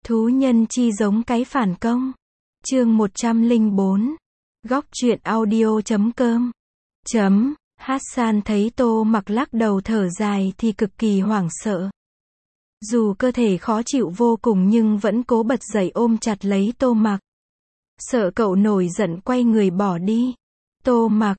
Thú nhân chi giống cái phản công. Chương 104. Góc truyện audio.com. Hassan thấy Tô Mặc lắc đầu thở dài thì cực kỳ hoảng sợ. Dù cơ thể khó chịu vô cùng nhưng vẫn cố bật dậy ôm chặt lấy Tô Mặc. Sợ cậu nổi giận quay người bỏ đi. Tô Mặc,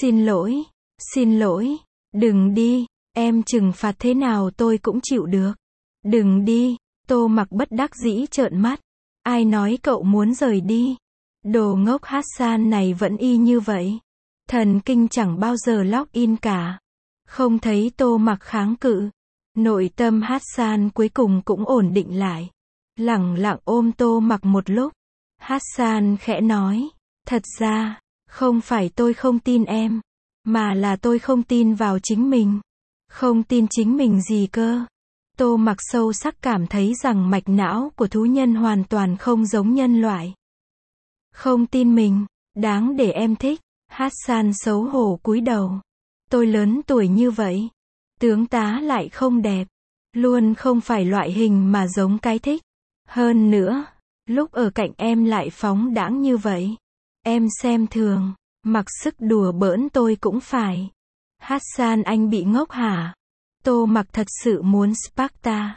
xin lỗi, đừng đi, em trừng phạt thế nào tôi cũng chịu được. Đừng đi. Tô Mặc bất đắc dĩ trợn mắt. Ai nói cậu muốn rời đi? Đồ ngốc Hassan này vẫn y như vậy. Thần kinh chẳng bao giờ log-in cả. Không thấy Tô Mặc kháng cự. Nội tâm Hassan cuối cùng cũng ổn định lại. Lẳng lặng ôm Tô Mặc một lúc. Hassan khẽ nói. Thật ra, không phải tôi không tin em. Mà là tôi không tin vào chính mình. Không tin chính mình gì cơ? Tô Mặc sâu sắc cảm thấy rằng mạch não của thú nhân hoàn toàn không giống nhân loại. Không tin mình, đáng để em thích. Hassan xấu hổ cúi đầu. Tôi lớn tuổi như vậy. Tướng tá lại không đẹp. Luôn không phải loại hình mà giống cái thích. Hơn nữa, lúc ở cạnh em lại phóng đãng như vậy. Em xem thường, mặc sức đùa bỡn tôi cũng phải. Hassan anh bị ngốc hả? Tô Mặc thật sự muốn Sparta.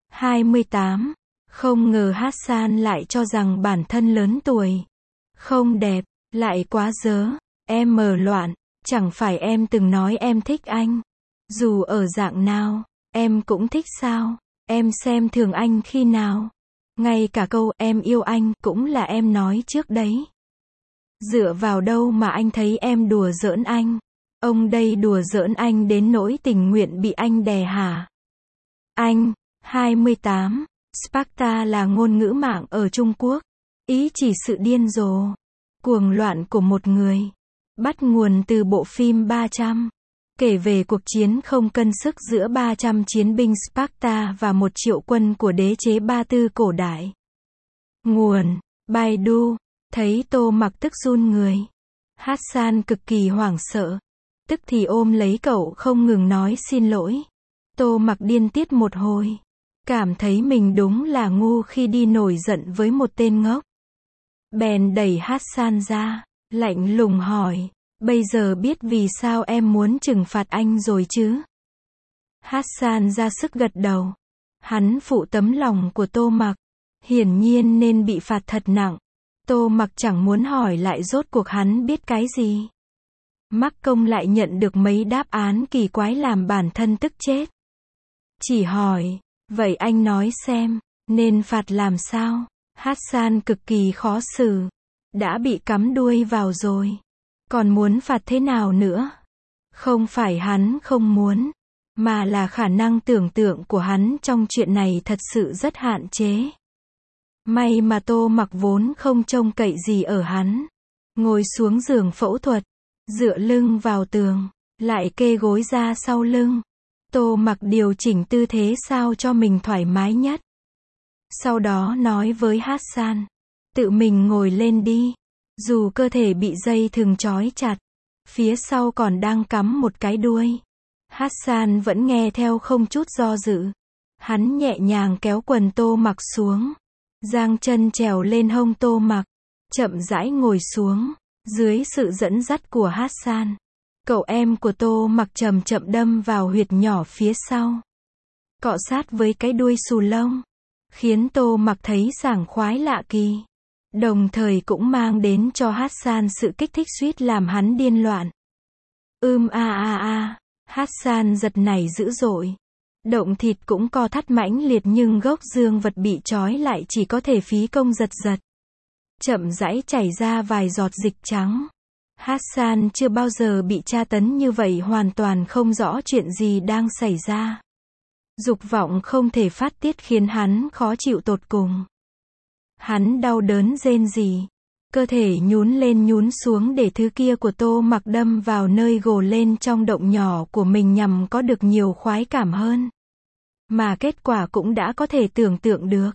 28. Không ngờ Hassan lại cho rằng bản thân lớn tuổi. Không đẹp, lại quá dớ. Em mờ loạn, chẳng phải em từng nói em thích anh. Dù ở dạng nào, em cũng thích sao? Em xem thường anh khi nào? Ngay cả câu em yêu anh cũng là em nói trước đấy. Dựa vào đâu mà anh thấy em đùa giỡn anh? Ông đây đùa giỡn anh đến nỗi tình nguyện bị anh đè hả? Anh, 28. Sparta là ngôn ngữ mạng ở Trung Quốc. Ý chỉ sự điên rồ, cuồng loạn của một người. Bắt nguồn từ bộ phim 300. Kể về cuộc chiến không cân sức giữa 300 chiến binh Sparta và 1 triệu quân của đế chế Ba Tư cổ đại. Nguồn, Baidu. Thấy Tô Mặc tức run người. Hassan cực kỳ hoảng sợ. Tức thì ôm lấy cậu không ngừng nói xin lỗi. Tô Mặc điên tiết một hồi. Cảm thấy mình đúng là ngu khi đi nổi giận với một tên ngốc. Bèn đẩy Hassan ra, lạnh lùng hỏi. Bây giờ biết vì sao em muốn trừng phạt anh rồi chứ? Hassan ra sức gật đầu. Hắn phụ tấm lòng của Tô Mặc. Hiển nhiên nên bị phạt thật nặng. Tô Mặc chẳng muốn hỏi lại rốt cuộc hắn biết cái gì. Mắc công lại nhận được mấy đáp án kỳ quái làm bản thân tức chết. Chỉ hỏi, vậy anh nói xem, nên phạt làm sao? Hassan cực kỳ khó xử. Đã bị cắm đuôi vào rồi. Còn muốn phạt thế nào nữa? Không phải hắn không muốn, mà là khả năng tưởng tượng của hắn trong chuyện này thật sự rất hạn chế. May mà Tô Mặc vốn không trông cậy gì ở hắn. Ngồi xuống giường phẫu thuật, dựa lưng vào tường, lại kê gối ra sau lưng. Tô Mặc điều chỉnh tư thế sao cho mình thoải mái nhất. Sau đó nói với Hassan, tự mình ngồi lên đi. Dù cơ thể bị dây thừng trói chặt, phía sau còn đang cắm một cái đuôi. Hassan vẫn nghe theo không chút do dự. Hắn nhẹ nhàng kéo quần Tô Mặc xuống. Giang chân trèo lên hông Tô Mặc. Chậm rãi ngồi xuống. Dưới sự dẫn dắt của Hassan. Cậu em của Tô Mặc chậm chậm đâm vào huyệt nhỏ phía sau. Cọ sát với cái đuôi xù lông. Khiến Tô Mặc thấy sảng khoái lạ kỳ. Đồng thời cũng mang đến cho Hassan sự kích thích suýt làm hắn điên loạn. Hassan giật nảy dữ dội. Động thịt cũng co thắt mãnh liệt nhưng gốc dương vật bị trói lại chỉ có thể phí công giật giật. Chậm rãi chảy ra vài giọt dịch trắng. Hassan chưa bao giờ bị tra tấn như vậy, hoàn toàn không rõ chuyện gì đang xảy ra. Dục vọng không thể phát tiết khiến hắn khó chịu tột cùng. Hắn đau đớn rên rỉ. Cơ thể nhún lên nhún xuống để thứ kia của Tô Mặc đâm vào nơi gồ lên trong động nhỏ của mình nhằm có được nhiều khoái cảm hơn. Mà kết quả cũng đã có thể tưởng tượng được.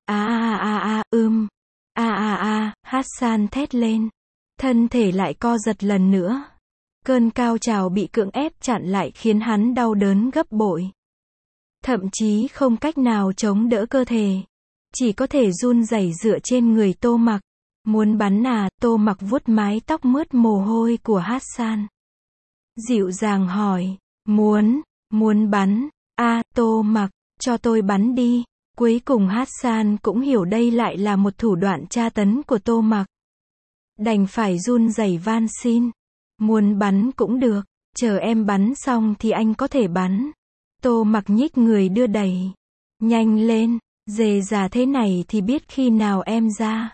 Hassan thét lên. Thân thể lại co giật lần nữa. Cơn cao trào bị cưỡng ép chặn lại khiến hắn đau đớn gấp bội. Thậm chí không cách nào chống đỡ cơ thể. chỉ có thể run rẩy dựa trên người Tô Mặc. Muốn bắn à? Tô Mặc vuốt mái tóc mướt mồ hôi của Hassan. Dịu dàng hỏi, muốn bắn, Tô Mặc, cho tôi bắn đi. Cuối cùng Hassan cũng hiểu đây lại là một thủ đoạn tra tấn của Tô Mặc. Đành phải run rẩy van xin. Muốn bắn cũng được, chờ em bắn xong thì anh có thể bắn. Tô Mặc nhích người đưa đẩy. Nhanh lên, dề già thế này thì biết khi nào em ra.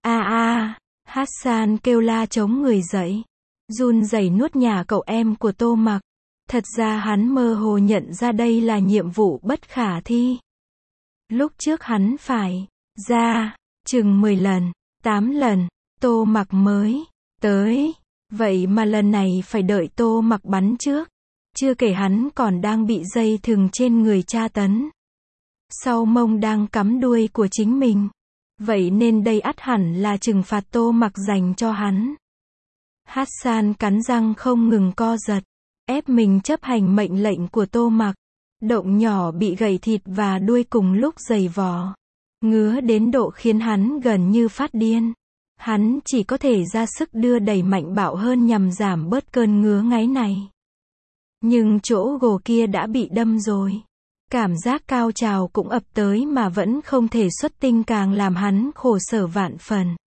Hassan kêu la chống người dậy. Run rẩy nuốt nhả cậu em của Tô Mặc. Thật ra hắn mơ hồ nhận ra đây là nhiệm vụ bất khả thi. Lúc trước hắn phải ra chừng 10 lần, 8 lần, Tô Mặc mới tới. Vậy mà lần này phải đợi Tô Mặc bắn trước. Chưa kể hắn còn đang bị dây thừng trên người tra tấn. Sau mông đang cắm đuôi của chính mình. Vậy nên đây ắt hẳn là trừng phạt Tô Mặc dành cho hắn. Hassan cắn răng không ngừng co giật, ép mình chấp hành mệnh lệnh của Tô Mặc. Động nhỏ bị gãy thịt và đuôi cùng lúc giày vò. Ngứa đến độ khiến hắn gần như phát điên. Hắn chỉ có thể ra sức đưa đẩy mạnh bạo hơn nhằm giảm bớt cơn ngứa ngáy này. Nhưng chỗ gồ kia đã bị đâm rồi. Cảm giác cao trào cũng ập tới mà vẫn không thể xuất tinh, càng làm hắn khổ sở vạn phần.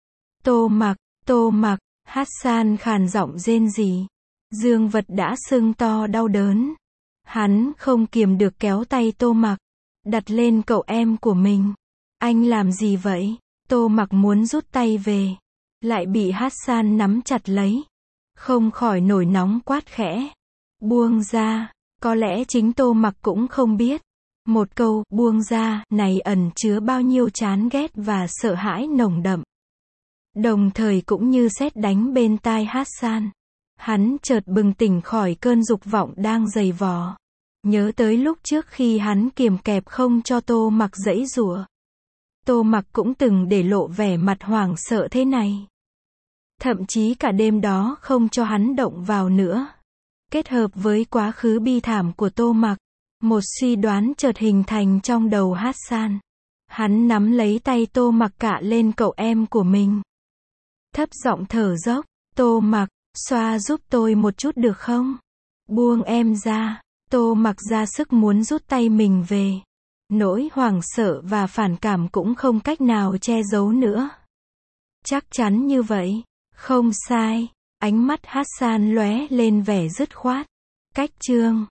Tô Mặc, Hassan khàn giọng rên rỉ. Dương vật đã sưng to đau đớn. Hắn không kiềm được kéo tay Tô Mặc, đặt lên cậu em của mình. Anh làm gì vậy? Tô Mặc muốn rút tay về, lại bị Hassan nắm chặt lấy. Không khỏi nổi nóng quát khẽ. Buông ra. Có lẽ chính Tô Mặc cũng không biết. Một câu buông ra này ẩn chứa bao nhiêu chán ghét và sợ hãi nồng đậm. Đồng thời cũng như sét đánh bên tai Hassan. Hắn chợt bừng tỉnh khỏi cơn dục vọng đang giày vò. Nhớ tới lúc trước khi hắn kiềm kẹp không cho Tô Mặc giãy giụa. Tô Mặc cũng từng để lộ vẻ mặt hoảng sợ thế này. Thậm chí cả đêm đó không cho hắn động vào nữa. Kết hợp với quá khứ bi thảm của Tô Mặc, một suy đoán chợt hình thành trong đầu Hassan. Hắn nắm lấy tay Tô Mặc cạ lên cậu em của mình. Thấp giọng thở dốc. Tô Mặc, xoa giúp tôi một chút được không? Buông em ra. Tô Mặc ra sức muốn rút tay mình về. Nỗi hoảng sợ và phản cảm cũng không cách nào che giấu nữa. Chắc chắn như vậy. Không sai. Ánh mắt Hassan lóe lên vẻ dứt khoát. Cách chương